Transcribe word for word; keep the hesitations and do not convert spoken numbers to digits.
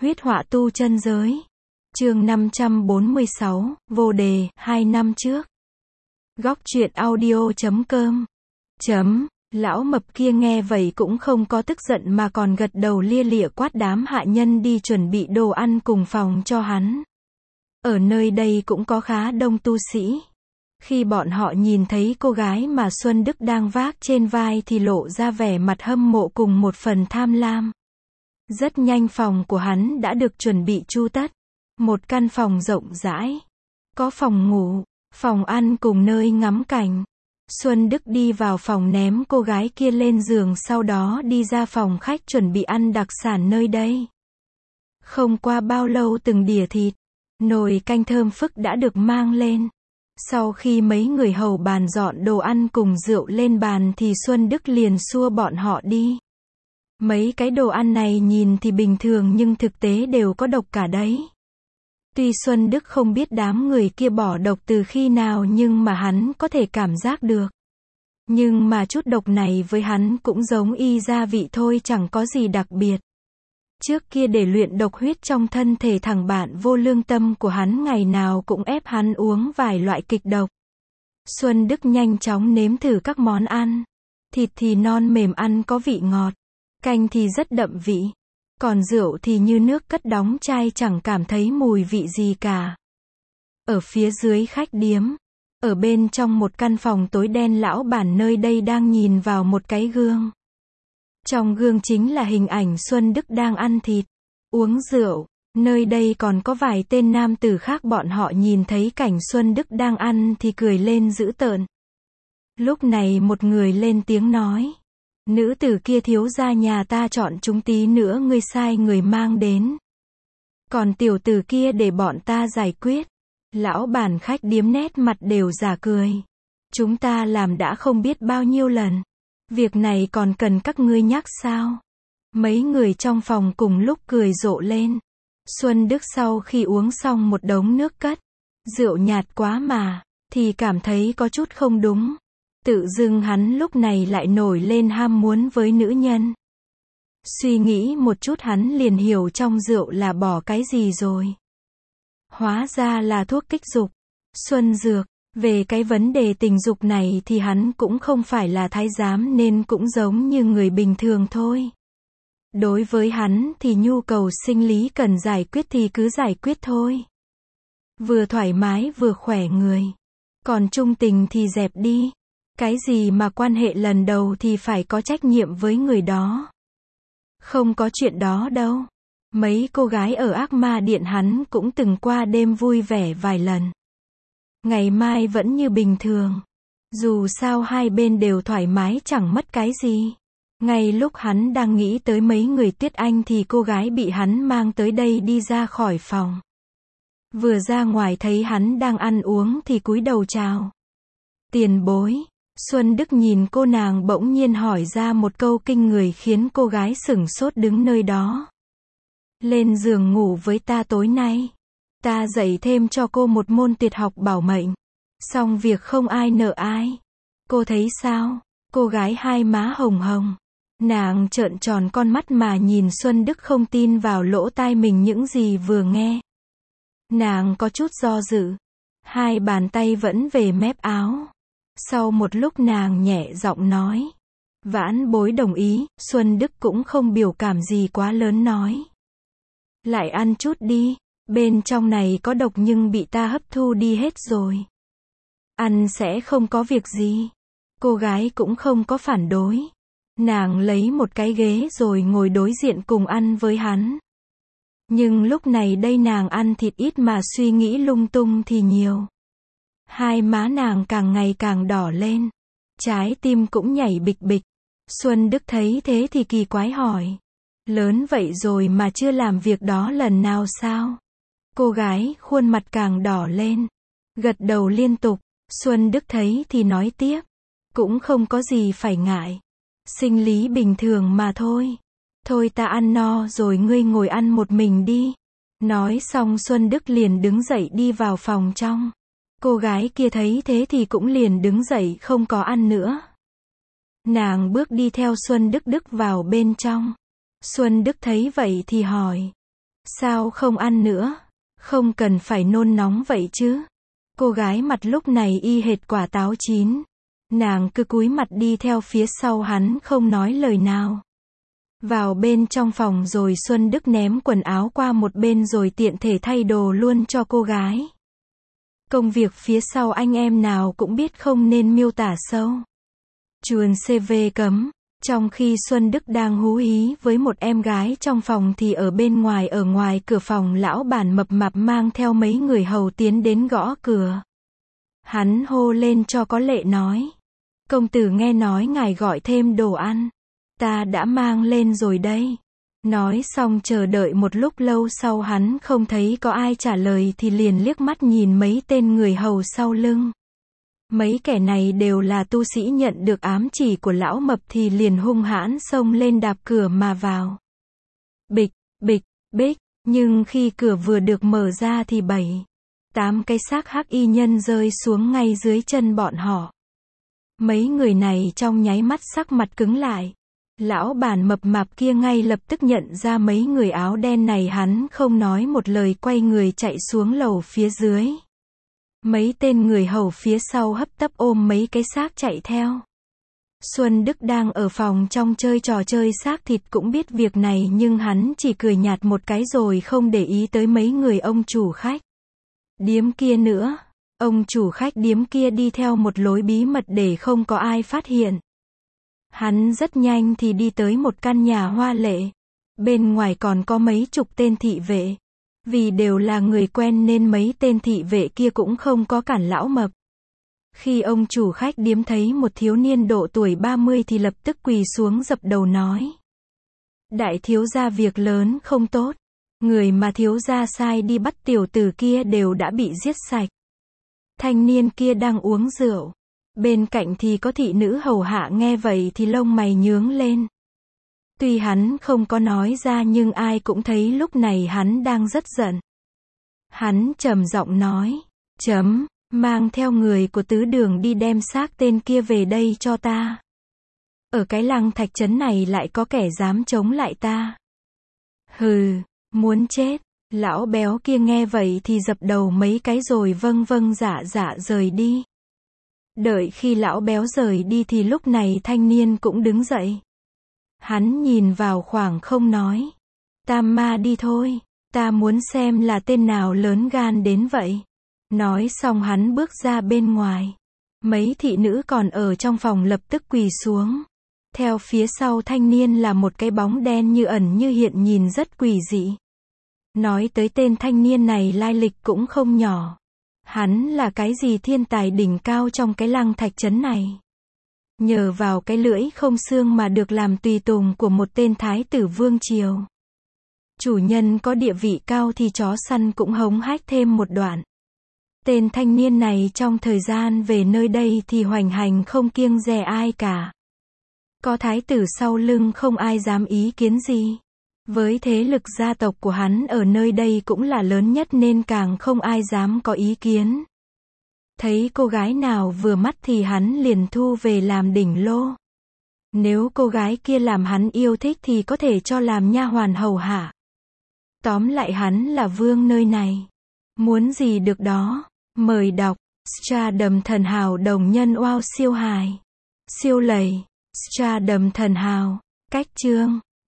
Huyết họa tu chân giới. Chương năm trăm bốn mươi sáu, vô đề, hai năm trước. Góc truyện audio chấm com. Chấm, lão mập kia nghe vậy cũng không có tức giận mà còn gật đầu lia lịa quát đám hạ nhân đi chuẩn bị đồ ăn cùng phòng cho hắn. Ở nơi đây cũng có khá đông tu sĩ. Khi bọn họ nhìn thấy cô gái mà Xuân Đức đang vác trên vai thì lộ ra vẻ mặt hâm mộ cùng một phần tham lam. Rất nhanh phòng của hắn đã được chuẩn bị chu tất. Một căn phòng rộng rãi. Có phòng ngủ, phòng ăn cùng nơi ngắm cảnh. Xuân Đức đi vào phòng ném cô gái kia lên giường, sau đó đi ra phòng khách chuẩn bị ăn đặc sản nơi đây. Không qua bao lâu từng đĩa thịt, nồi canh thơm phức đã được mang lên. Sau khi mấy người hầu bàn dọn đồ ăn cùng rượu lên bàn thì Xuân Đức liền xua bọn họ đi. Mấy cái đồ ăn này nhìn thì bình thường nhưng thực tế đều có độc cả đấy. Tuy Xuân Đức không biết đám người kia bỏ độc từ khi nào nhưng mà hắn có thể cảm giác được. Nhưng mà chút độc này với hắn cũng giống y gia vị thôi, chẳng có gì đặc biệt. Trước kia để luyện độc huyết trong thân thể thằng bạn vô lương tâm của hắn ngày nào cũng ép hắn uống vài loại kịch độc. Xuân Đức nhanh chóng nếm thử các món ăn. Thịt thì non mềm ăn có vị ngọt. Canh thì rất đậm vị. Còn rượu thì như nước cất đóng chai, chẳng cảm thấy mùi vị gì cả. Ở phía dưới khách điếm, ở bên trong một căn phòng tối đen, lão bản nơi đây đang nhìn vào một cái gương. Trong gương chính là hình ảnh Xuân Đức đang ăn thịt, uống rượu. Nơi đây còn có vài tên nam tử khác, bọn họ nhìn thấy cảnh Xuân Đức đang ăn thì cười lên dữ tợn. Lúc này một người lên tiếng nói. Nữ tử kia, thiếu gia nhà ta chọn chúng tí nữa ngươi sai người mang đến. Còn tiểu tử kia để bọn ta giải quyết. Lão bản khách điếm nét mặt đều giả cười. Chúng ta làm đã không biết bao nhiêu lần. Việc này còn cần các ngươi nhắc sao? Mấy người trong phòng cùng lúc cười rộ lên. Xuân Đức sau khi uống xong một đống nước cất, rượu nhạt quá mà, thì cảm thấy có chút không đúng. Tự dưng hắn lúc này lại nổi lên ham muốn với nữ nhân. Suy nghĩ một chút hắn liền hiểu trong rượu là bỏ cái gì rồi. Hóa ra là thuốc kích dục, xuân dược. Về cái vấn đề tình dục này thì hắn cũng không phải là thái giám nên cũng giống như người bình thường thôi. Đối với hắn thì nhu cầu sinh lý cần giải quyết thì cứ giải quyết thôi. Vừa thoải mái vừa khỏe người. Còn trung tình thì dẹp đi. Cái gì mà quan hệ lần đầu thì phải có trách nhiệm với người đó. Không có chuyện đó đâu. Mấy cô gái ở Ác Ma Điện hắn cũng từng qua đêm vui vẻ vài lần. Ngày mai vẫn như bình thường. Dù sao hai bên đều thoải mái, chẳng mất cái gì. Ngay lúc hắn đang nghĩ tới mấy người Tuyết Anh thì cô gái bị hắn mang tới đây đi ra khỏi phòng. Vừa ra ngoài thấy hắn đang ăn uống thì cúi đầu chào. Tiền bối. Xuân Đức nhìn cô nàng bỗng nhiên hỏi ra một câu kinh người khiến cô gái sửng sốt đứng nơi đó. Lên giường ngủ với ta tối nay. Ta dạy thêm cho cô một môn tuyệt học bảo mệnh. Xong việc không ai nợ ai. Cô thấy sao? Cô gái hai má hồng hồng. Nàng trợn tròn con mắt mà nhìn Xuân Đức, không tin vào lỗ tai mình những gì vừa nghe. Nàng có chút do dự. Hai bàn tay vẫn về mép áo. Sau một lúc nàng nhẹ giọng nói. Vãn bối đồng ý. Xuân Đức cũng không biểu cảm gì quá lớn nói. Lại ăn chút đi. Bên trong này có độc nhưng bị ta hấp thu đi hết rồi. Ăn sẽ không có việc gì. Cô gái cũng không có phản đối. Nàng lấy một cái ghế rồi ngồi đối diện cùng ăn với hắn. Nhưng lúc này đây nàng ăn thịt ít mà suy nghĩ lung tung thì nhiều. Hai má nàng càng ngày càng đỏ lên. Trái tim cũng nhảy bịch bịch. Xuân Đức thấy thế thì kỳ quái hỏi. Lớn vậy rồi mà chưa làm việc đó lần nào sao? Cô gái khuôn mặt càng đỏ lên. Gật đầu liên tục. Xuân Đức thấy thì nói tiếp. Cũng không có gì phải ngại. Sinh lý bình thường mà thôi. Thôi ta ăn no rồi, ngươi ngồi ăn một mình đi. Nói xong Xuân Đức liền đứng dậy đi vào phòng trong. Cô gái kia thấy thế thì cũng liền đứng dậy không có ăn nữa. Nàng bước đi theo Xuân Đức Đức vào bên trong. Xuân Đức thấy vậy thì hỏi. Sao không ăn nữa? Không cần phải nôn nóng vậy chứ. Cô gái mặt lúc này y hệt quả táo chín. Nàng cứ cúi mặt đi theo phía sau hắn không nói lời nào. Vào bên trong phòng rồi Xuân Đức ném quần áo qua một bên rồi tiện thể thay đồ luôn cho cô gái. Công việc phía sau anh em nào cũng biết không nên miêu tả sâu. Chuồn xê vê cấm. Trong khi Xuân Đức đang hú hí với một em gái trong phòng thì ở bên ngoài ở ngoài cửa phòng lão bản mập mạp mang theo mấy người hầu tiến đến gõ cửa. Hắn hô lên cho có lệ nói. Công tử nghe nói ngài gọi thêm đồ ăn. Ta đã mang lên rồi đây. Nói xong chờ đợi một lúc lâu sau hắn không thấy có ai trả lời thì liền liếc mắt nhìn mấy tên người hầu sau lưng. Mấy kẻ này đều là tu sĩ nhận được ám chỉ của lão mập thì liền hung hãn xông lên đạp cửa mà vào. Bịch, bịch, bích, nhưng khi cửa vừa được mở ra thì bảy, tám cái xác hắc y nhân rơi xuống ngay dưới chân bọn họ. Mấy người này trong nháy mắt sắc mặt cứng lại. Lão bản mập mạp kia ngay lập tức nhận ra mấy người áo đen này, hắn không nói một lời quay người chạy xuống lầu phía dưới. Mấy tên người hầu phía sau hấp tấp ôm mấy cái xác chạy theo. Xuân Đức đang ở phòng trong chơi trò chơi xác thịt cũng biết việc này nhưng hắn chỉ cười nhạt một cái rồi không để ý tới mấy người ông chủ khách điếm kia nữa. Ông chủ khách điếm kia đi theo một lối bí mật để không có ai phát hiện. Hắn rất nhanh thì đi tới một căn nhà hoa lệ. Bên ngoài còn có mấy chục tên thị vệ. Vì đều là người quen nên mấy tên thị vệ kia cũng không có cản lão mập. Khi ông chủ khách điếm thấy một thiếu niên độ tuổi ba mươi thì lập tức quỳ xuống dập đầu nói. Đại thiếu gia việc lớn không tốt. Người mà thiếu gia sai đi bắt tiểu tử kia đều đã bị giết sạch. Thanh niên kia đang uống rượu. Bên cạnh thì có thị nữ hầu hạ nghe vậy thì lông mày nhướng lên. Tuy hắn không có nói ra nhưng ai cũng thấy lúc này hắn đang rất giận. Hắn trầm giọng nói. Chấm, mang theo người của tứ đường đi đem xác tên kia về đây cho ta. Ở cái lăng thạch trấn này lại có kẻ dám chống lại ta. Hừ, muốn chết. Lão béo kia nghe vậy thì dập đầu mấy cái rồi vâng vâng dạ dạ rời đi. Đợi khi lão béo rời đi thì lúc này thanh niên cũng đứng dậy. Hắn nhìn vào khoảng không nói. Tam ma đi thôi, ta muốn xem là tên nào lớn gan đến vậy. Nói xong hắn bước ra bên ngoài. Mấy thị nữ còn ở trong phòng lập tức quỳ xuống. Theo phía sau thanh niên là một cái bóng đen như ẩn như hiện nhìn rất quỷ dị. Nói tới tên thanh niên này lai lịch cũng không nhỏ. Hắn là cái gì thiên tài đỉnh cao trong cái lăng thạch trấn này. Nhờ vào cái lưỡi không xương mà được làm tùy tùng của một tên thái tử vương triều. Chủ nhân có địa vị cao thì chó săn cũng hống hách thêm một đoạn. Tên thanh niên này trong thời gian về nơi đây thì hoành hành không kiêng dè ai cả. Có thái tử sau lưng không ai dám ý kiến gì. Với thế lực gia tộc của hắn ở nơi đây cũng là lớn nhất nên càng không ai dám có ý kiến. Thấy cô gái nào vừa mắt thì hắn liền thu về làm đỉnh lô. Nếu cô gái kia làm hắn yêu thích thì có thể cho làm nha hoàn hầu hạ. Tóm lại hắn là vương nơi này. Muốn gì được đó. Mời đọc. Stardom thần hào đồng nhân wow siêu hài. Siêu lầy. Stardom thần hào. Cách chương.